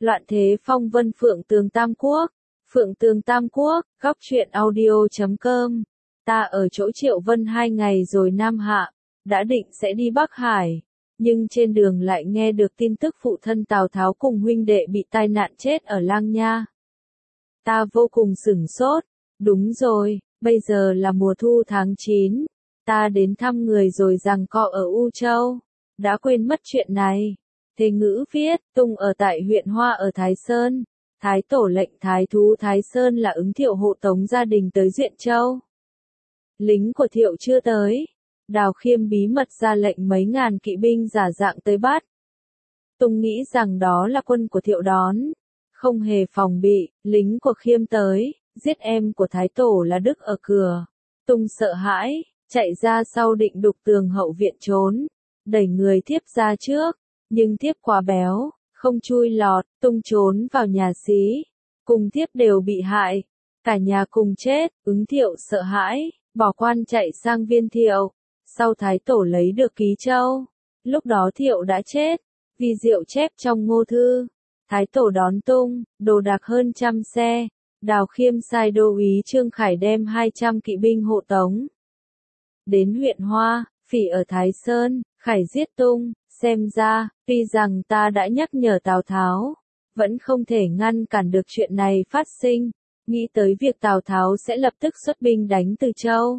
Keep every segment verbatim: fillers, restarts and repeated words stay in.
Loạn thế phong vân Phượng Tường Tam Quốc. Phượng Tường Tam Quốc, góc truyện audio chấm com. Ta ở chỗ Triệu Vân hai ngày rồi Nam Hạ, đã định sẽ đi Bắc Hải, nhưng trên đường lại nghe được tin tức phụ thân Tào Tháo cùng huynh đệ bị tai nạn chết ở Lang Nha. Ta vô cùng sửng sốt, đúng rồi, bây giờ là mùa thu tháng chín, ta đến thăm người rồi giằng co ở U Châu, đã quên mất chuyện này. Thế ngữ viết, tung ở tại huyện Hoa ở Thái Sơn, Thái Tổ lệnh Thái thú Thái Sơn là ứng Thiệu hộ tống gia đình tới Duyện Châu. Lính của Thiệu chưa tới, Đào Khiêm bí mật ra lệnh mấy ngàn kỵ binh giả dạng tới bắt. Tung nghĩ rằng đó là quân của Thiệu đón, không hề phòng bị, lính của Khiêm tới, giết em của Thái Tổ là Đức ở cửa. Tung sợ hãi, chạy ra sau định đục tường hậu viện trốn, đẩy người Thiếp ra trước, nhưng Thiếp quá béo, không chui lọt, Tung trốn vào nhà Xí, cùng Thiếp đều bị hại, cả nhà cùng chết. Ứng Thiệu sợ hãi, bỏ quan chạy sang Viên Thiệu, sau Thái Tổ lấy được Ký Châu, lúc đó Thiệu đã chết, vì diệu chép trong Ngô Thư. Thái Tổ đón Tung, đồ đạc hơn trăm xe, Đào Khiêm sai đô úy Trương Khải đem hai trăm kỵ binh hộ tống. Đến huyện Hoa, Phỉ ở Thái Sơn, Khải giết Tung, xem ra, tuy rằng ta đã nhắc nhở Tào Tháo, vẫn không thể ngăn cản được chuyện này phát sinh, nghĩ tới việc Tào Tháo sẽ lập tức xuất binh đánh Từ Châu.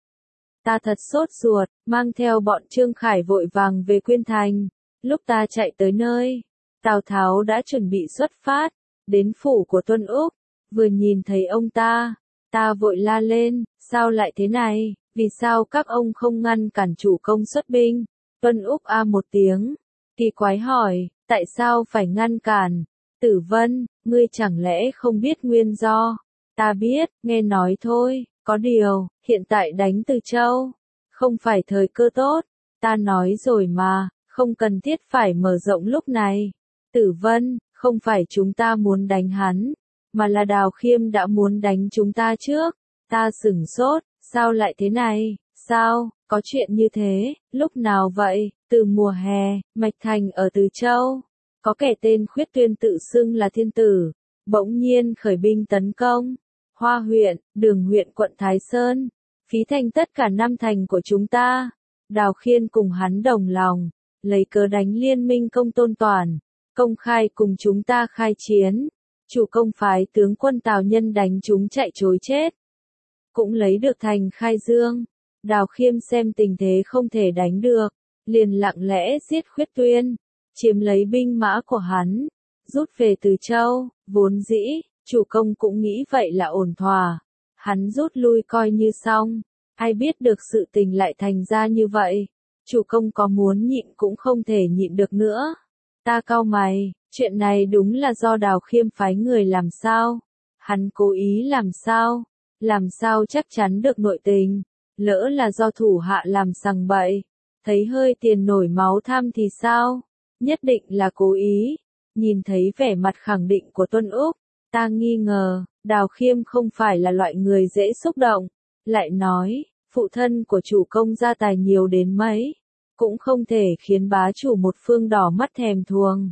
Ta thật sốt ruột, mang theo bọn Trương Khải vội vàng về Quyên Thành, lúc ta chạy tới nơi, Tào Tháo đã chuẩn bị xuất phát, đến phủ của Tuân Úc, vừa nhìn thấy ông ta, ta vội la lên, sao lại thế này, vì sao các ông không ngăn cản chủ công xuất binh? Tuân Úc a một tiếng, kỳ quái hỏi, tại sao phải ngăn cản? Tử Vân, ngươi chẳng lẽ không biết nguyên do? Ta biết, nghe nói thôi, có điều, hiện tại đánh Từ Châu, không phải thời cơ tốt, ta nói rồi mà, không cần thiết phải mở rộng lúc này. Tử Vân, không phải chúng ta muốn đánh hắn, mà là Đào Khiêm đã muốn đánh chúng ta trước. Ta sửng sốt, sao lại thế này, sao, có chuyện như thế, lúc nào vậy? Từ mùa hè, Mạch Thành ở Từ Châu, có kẻ tên Khuyết Tuyên tự xưng là thiên tử, bỗng nhiên khởi binh tấn công Hoa huyện, Đường huyện quận Thái Sơn, phí thành tất cả năm thành của chúng ta. Đào Khiêm cùng hắn đồng lòng, lấy cớ đánh liên minh Công Tôn Toàn, công khai cùng chúng ta khai chiến. Chủ công phái tướng quân Tào Nhân đánh chúng chạy trối chết, cũng lấy được thành Khai Dương. Đào Khiêm xem tình thế không thể đánh được, liền lặng lẽ giết Khuyết Tuyên, chiếm lấy binh mã của hắn, rút về Từ Châu. Vốn dĩ, chủ công cũng nghĩ vậy là ổn thỏa, hắn rút lui coi như xong, ai biết được sự tình lại thành ra như vậy. Chủ công có muốn nhịn cũng không thể nhịn được nữa. Ta cau mày, chuyện này đúng là do Đào Khiêm phái người làm sao? Hắn cố ý làm sao? Làm sao chắc chắn được nội tình? Lỡ là do thủ hạ làm sằng bậy, thấy hơi tiền nổi máu tham thì sao? Nhất định là cố ý. Nhìn thấy vẻ mặt khẳng định của Tuân Úc, ta nghi ngờ, Đào Khiêm không phải là loại người dễ xúc động. Lại nói, phụ thân của chủ công gia tài nhiều đến mấy, cũng không thể khiến bá chủ một phương đỏ mắt thèm thuồng.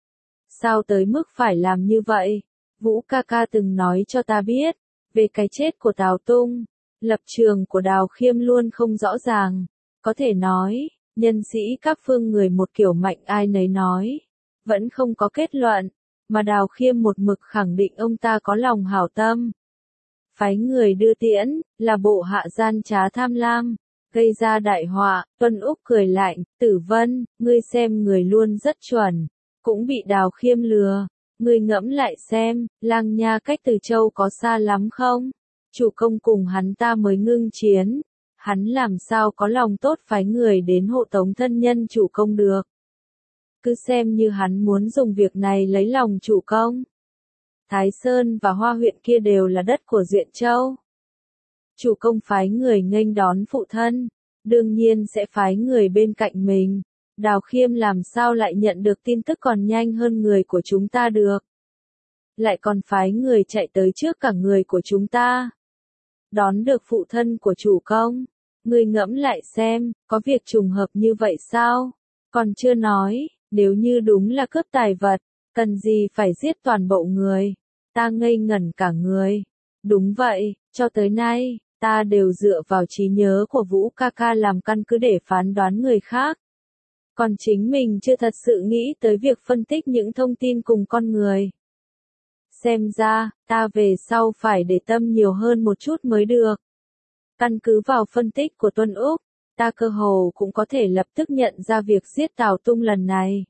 Sao tới mức phải làm như vậy? Vũ ca ca từng nói cho ta biết, về cái chết của Tào Tung, lập trường của Đào Khiêm luôn không rõ ràng. Có thể nói, nhân sĩ các phương người một kiểu mạnh ai nấy nói, vẫn không có kết luận, mà Đào Khiêm một mực khẳng định ông ta có lòng hảo tâm. Phái người đưa tiễn, là bộ hạ gian trá tham lam, gây ra đại họa. Tuân Úc cười lạnh, Tử Vân, ngươi xem người luôn rất chuẩn, cũng bị Đào Khiêm lừa. Ngươi ngẫm lại xem, Lang Nha cách Từ Châu có xa lắm không? Chủ công cùng hắn ta mới ngưng chiến, hắn làm sao có lòng tốt phái người đến hộ tống thân nhân chủ công được? Cứ xem như hắn muốn dùng việc này lấy lòng chủ công. Thái Sơn và Hoa huyện kia đều là đất của Duyện Châu. Chủ công phái người nghênh đón phụ thân, đương nhiên sẽ phái người bên cạnh mình. Đào Khiêm làm sao lại nhận được tin tức còn nhanh hơn người của chúng ta được? Lại còn phái người chạy tới trước cả người của chúng ta. Đón được phụ thân của chủ công. Ngươi ngẫm lại xem, có việc trùng hợp như vậy sao? Còn chưa nói, nếu như đúng là cướp tài vật, Cần gì phải giết toàn bộ người? Ta ngây ngẩn cả người. Đúng vậy, cho tới nay, ta đều dựa vào trí nhớ của Vũ ca ca làm căn cứ để phán đoán người khác. Còn chính mình chưa thật sự nghĩ tới việc phân tích những thông tin cùng con người. Xem ra, ta về sau phải để tâm nhiều hơn một chút mới được. Căn cứ vào phân tích của Tuân Úc, ta cơ hồ cũng có thể lập tức nhận ra việc giết Tào Tung lần này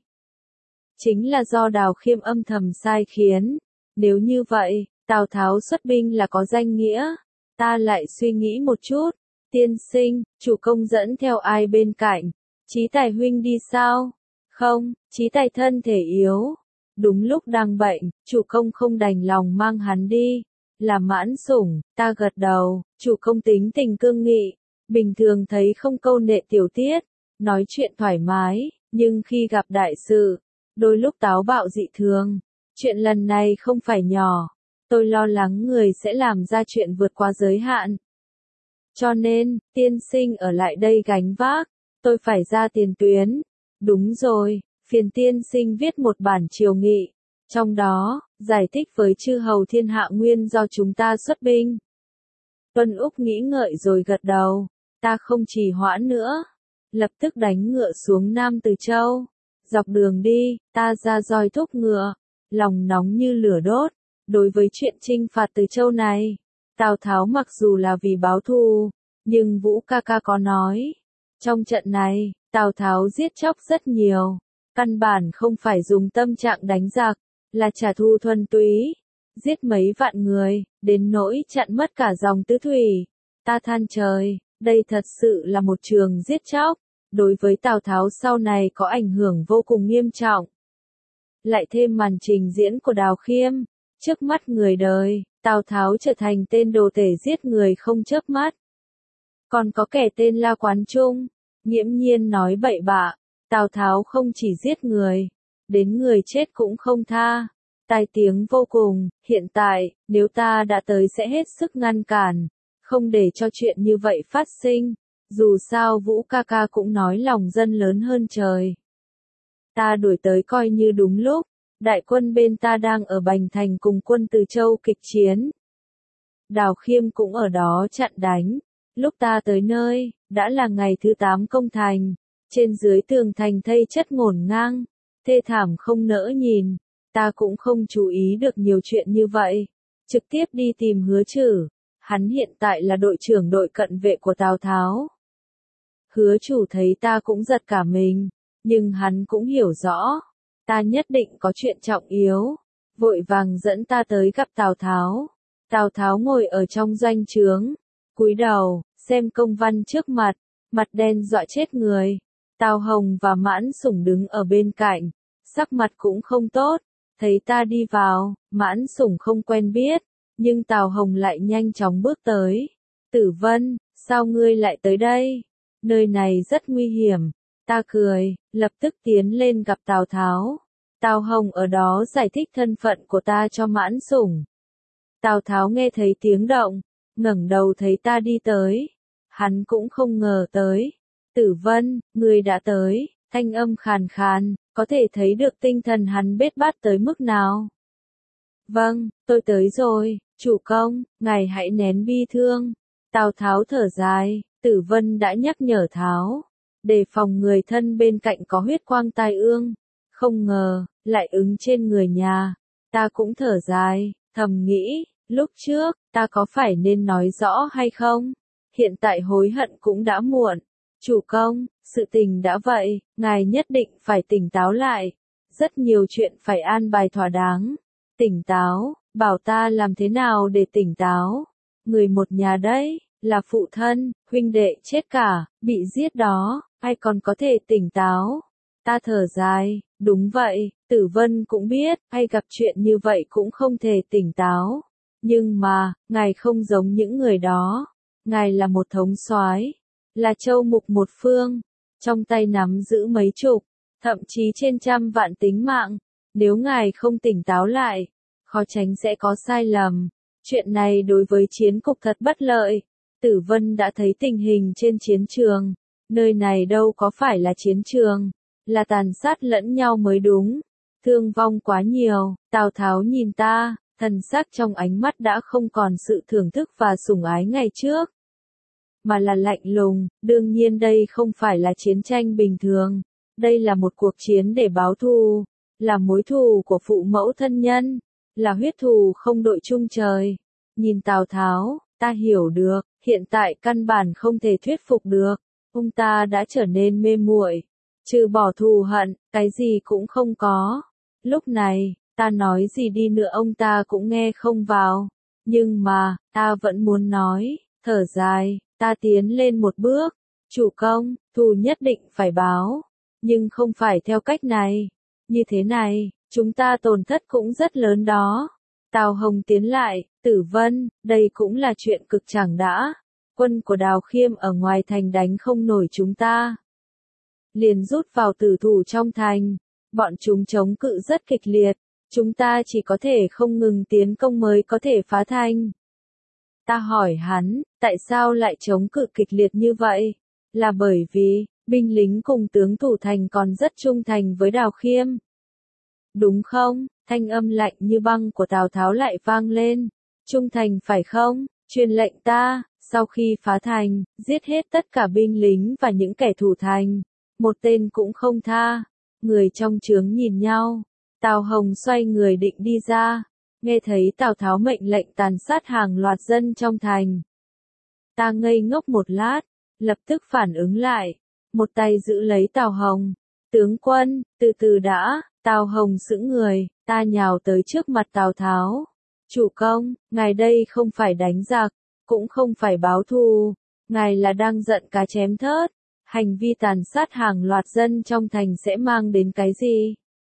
chính là do Đào Khiêm âm thầm sai khiến. Nếu như vậy, Tào Tháo xuất binh là có danh nghĩa. Ta lại suy nghĩ một chút. Tiên sinh, chủ công dẫn theo ai bên cạnh? Chí Tài huynh đi sao? Không, Chí Tài thân thể yếu. Đúng lúc đang bệnh, chủ công không đành lòng mang hắn đi. Là Mãn Sủng, ta gật đầu, chủ công tính tình cương nghị. Bình thường thấy không câu nệ tiểu tiết, nói chuyện thoải mái, nhưng khi gặp đại sự, đôi lúc táo bạo dị thường. Chuyện lần này không phải nhỏ, tôi lo lắng người sẽ làm ra chuyện vượt qua giới hạn. Cho nên, tiên sinh ở lại đây gánh vác, tôi phải ra tiền tuyến. Đúng rồi, phiền tiên sinh viết một bản triều nghị, trong đó, giải thích với chư hầu thiên hạ nguyên do chúng ta xuất binh. Tuân Úc nghĩ ngợi rồi gật đầu, ta không trì hoãn nữa, lập tức đánh ngựa xuống Nam Từ Châu. Dọc đường đi, ta ra roi thúc ngựa, lòng nóng như lửa đốt. Đối với chuyện chinh phạt Từ Châu này, Tào Tháo mặc dù là vì báo thù, nhưng Vũ ca ca có nói, trong trận này, Tào Tháo giết chóc rất nhiều, căn bản không phải dùng tâm trạng đánh giặc, là trả thù thuần túy, giết mấy vạn người, đến nỗi chặn mất cả dòng tứ thủy. Ta than trời, đây thật sự là một trường giết chóc, đối với Tào Tháo sau này có ảnh hưởng vô cùng nghiêm trọng. Lại thêm màn trình diễn của Đào Khiêm, trước mắt người đời, Tào Tháo trở thành tên đồ tể giết người không chớp mắt. Còn có kẻ tên La Quán Trung, nghiễm nhiên nói bậy bạ, Tào Tháo không chỉ giết người, đến người chết cũng không tha. Tai tiếng vô cùng, hiện tại, nếu ta đã tới sẽ hết sức ngăn cản, không để cho chuyện như vậy phát sinh, dù sao Vũ ca ca cũng nói lòng dân lớn hơn trời. Ta đuổi tới coi như đúng lúc, đại quân bên ta đang ở Bành Thành cùng quân Từ Châu kịch chiến. Đào Khiêm cũng ở đó chặn đánh, lúc ta tới nơi, đã là ngày thứ tám công thành, trên dưới tường thành thây chất ngổn ngang, thê thảm không nỡ nhìn. Ta cũng không chú ý được nhiều chuyện như vậy, trực tiếp đi tìm Hứa Trử, hắn hiện tại là đội trưởng đội cận vệ của Tào Tháo. Hứa Chủ thấy ta cũng giật cả mình, nhưng hắn cũng hiểu rõ, ta nhất định có chuyện trọng yếu, vội vàng dẫn ta tới gặp Tào Tháo. Tào Tháo ngồi ở trong doanh trướng, cúi đầu, xem công văn trước mặt, mặt đen dọa chết người. Tào Hồng và Mãn Sủng đứng ở bên cạnh, sắc mặt cũng không tốt. Thấy ta đi vào, Mãn Sủng không quen biết, nhưng Tào Hồng lại nhanh chóng bước tới. Tử Vân, sao ngươi lại tới đây? Nơi này rất nguy hiểm. Ta cười, lập tức tiến lên gặp Tào Tháo. Tào Hồng ở đó giải thích thân phận của ta cho Mãn Sủng. Tào Tháo nghe thấy tiếng động, ngẩng đầu thấy ta đi tới. Hắn cũng không ngờ tới. Tử Vân, ngươi đã tới, thanh âm khàn khàn. Có thể thấy được tinh thần hắn bết bát tới mức nào. Vâng, tôi tới rồi, chủ công, ngài hãy nén bi thương. Tào Tháo thở dài, Tử Vân đã nhắc nhở Tháo, đề phòng người thân bên cạnh có huyết quang tai ương. Không ngờ, lại ứng trên người nhà. Ta cũng thở dài, thầm nghĩ, lúc trước, ta có phải nên nói rõ hay không? Hiện tại hối hận cũng đã muộn. Chủ công, sự tình đã vậy, ngài nhất định phải tỉnh táo lại. Rất nhiều chuyện phải an bài thỏa đáng. Tỉnh táo, bảo ta làm thế nào để tỉnh táo? Người một nhà đấy, là phụ thân, huynh đệ chết cả, bị giết đó, ai còn có thể tỉnh táo? Ta thở dài, đúng vậy, Tử Vân cũng biết, ai gặp chuyện như vậy cũng không thể tỉnh táo. Nhưng mà, ngài không giống những người đó. Ngài là một thống soái, là châu mục một phương, trong tay nắm giữ mấy chục, thậm chí trên trăm vạn tính mạng. Nếu ngài không tỉnh táo lại, khó tránh sẽ có sai lầm. Chuyện này đối với chiến cục thật bất lợi. Tử Vân đã thấy tình hình trên chiến trường. Nơi này đâu có phải là chiến trường, là tàn sát lẫn nhau mới đúng. thương vong quá nhiều. Tào Tháo nhìn ta, thần sắc trong ánh mắt đã không còn sự thưởng thức và sủng ái ngày trước, mà là lạnh lùng. Đương nhiên đây không phải là chiến tranh bình thường, đây là một cuộc chiến để báo thù, là mối thù của phụ mẫu thân nhân, là huyết thù không đội chung trời. Nhìn Tào Tháo, ta hiểu được, hiện tại căn bản không thể thuyết phục được, ông ta đã trở nên mê muội, trừ bỏ thù hận, cái gì cũng không có. Lúc này, ta nói gì đi nữa ông ta cũng nghe không vào, nhưng mà, ta vẫn muốn nói, thở dài, ta tiến lên một bước, chủ công, thù nhất định phải báo, nhưng không phải theo cách này, như thế này, chúng ta tổn thất cũng rất lớn đó. Tào Hồng tiến lại, Tử Vân, đây cũng là chuyện cực chẳng đã, quân của Đào Khiêm ở ngoài thành đánh không nổi chúng ta, liền rút vào tử thủ trong thành, bọn chúng chống cự rất kịch liệt, chúng ta chỉ có thể không ngừng tiến công mới có thể phá thành. Ta hỏi hắn, tại sao lại chống cự kịch liệt như vậy? Là bởi vì, binh lính cùng tướng thủ thành còn rất trung thành với Đào Khiêm. Đúng không? Thanh âm lạnh như băng của Tào Tháo lại vang lên. Trung thành phải không? Truyền lệnh ta, sau khi phá thành, giết hết tất cả binh lính và những kẻ thủ thành. Một tên cũng không tha. Người trong trướng nhìn nhau. Tào Hồng xoay người định đi ra. Nghe thấy Tào Tháo mệnh lệnh tàn sát hàng loạt dân trong thành. Ta ngây ngốc một lát, lập tức phản ứng lại. Một tay giữ lấy Tào Hồng. Tướng quân, từ từ đã. Tào Hồng sững người, ta nhào tới trước mặt Tào Tháo. Chủ công, ngài đây không phải đánh giặc, cũng không phải báo thù, ngài là đang giận cá chém thớt. Hành vi tàn sát hàng loạt dân trong thành sẽ mang đến cái gì?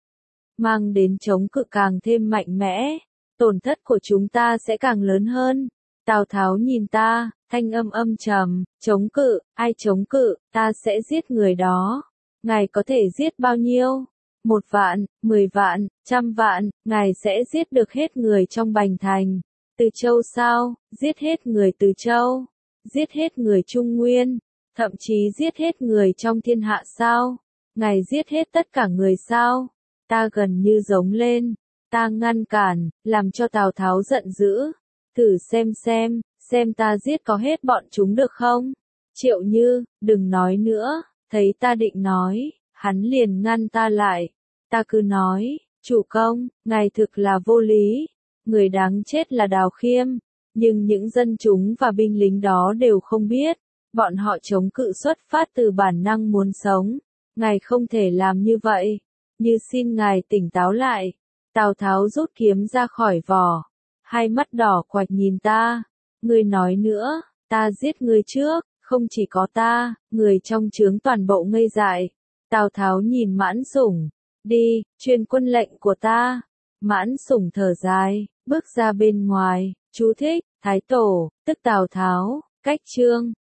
Mang đến chống cự càng thêm mạnh mẽ, tổn thất của chúng ta sẽ càng lớn hơn. Tào Tháo nhìn ta, thanh âm âm trầm, chống cự, ai chống cự, ta sẽ giết người đó. Ngài có thể giết bao nhiêu? Một vạn, mười vạn, trăm vạn, ngài sẽ giết được hết người trong Bành Thành. Từ Châu sao? Giết hết người Từ Châu. Giết hết người Trung Nguyên. Thậm chí giết hết người trong thiên hạ sao? Ngài giết hết tất cả người sao? Ta gần như giống lên. Ta ngăn cản, làm cho Tào Tháo giận dữ. Thử xem xem, xem ta giết có hết bọn chúng được không? Triệu Như, đừng nói nữa. Thấy ta định nói, hắn liền ngăn ta lại. Ta cứ nói, chủ công, ngài thực là vô lý. Người đáng chết là Đào Khiêm. Nhưng những dân chúng và binh lính đó đều không biết. Bọn họ chống cự xuất phát từ bản năng muốn sống. Ngài không thể làm như vậy. Như xin ngài tỉnh táo lại. Tào Tháo rút kiếm ra khỏi vỏ. Hai mắt đỏ quạch nhìn ta. Ngươi nói nữa, ta giết ngươi trước. Không chỉ có ta, người trong trướng toàn bộ ngây dại. Tào Tháo nhìn Mãn Sủng. Đi, truyền quân lệnh của ta. Mãn Sủng thở dài, bước ra bên ngoài. Chú thích, Thái Tổ, tức Tào Tháo, cách chương.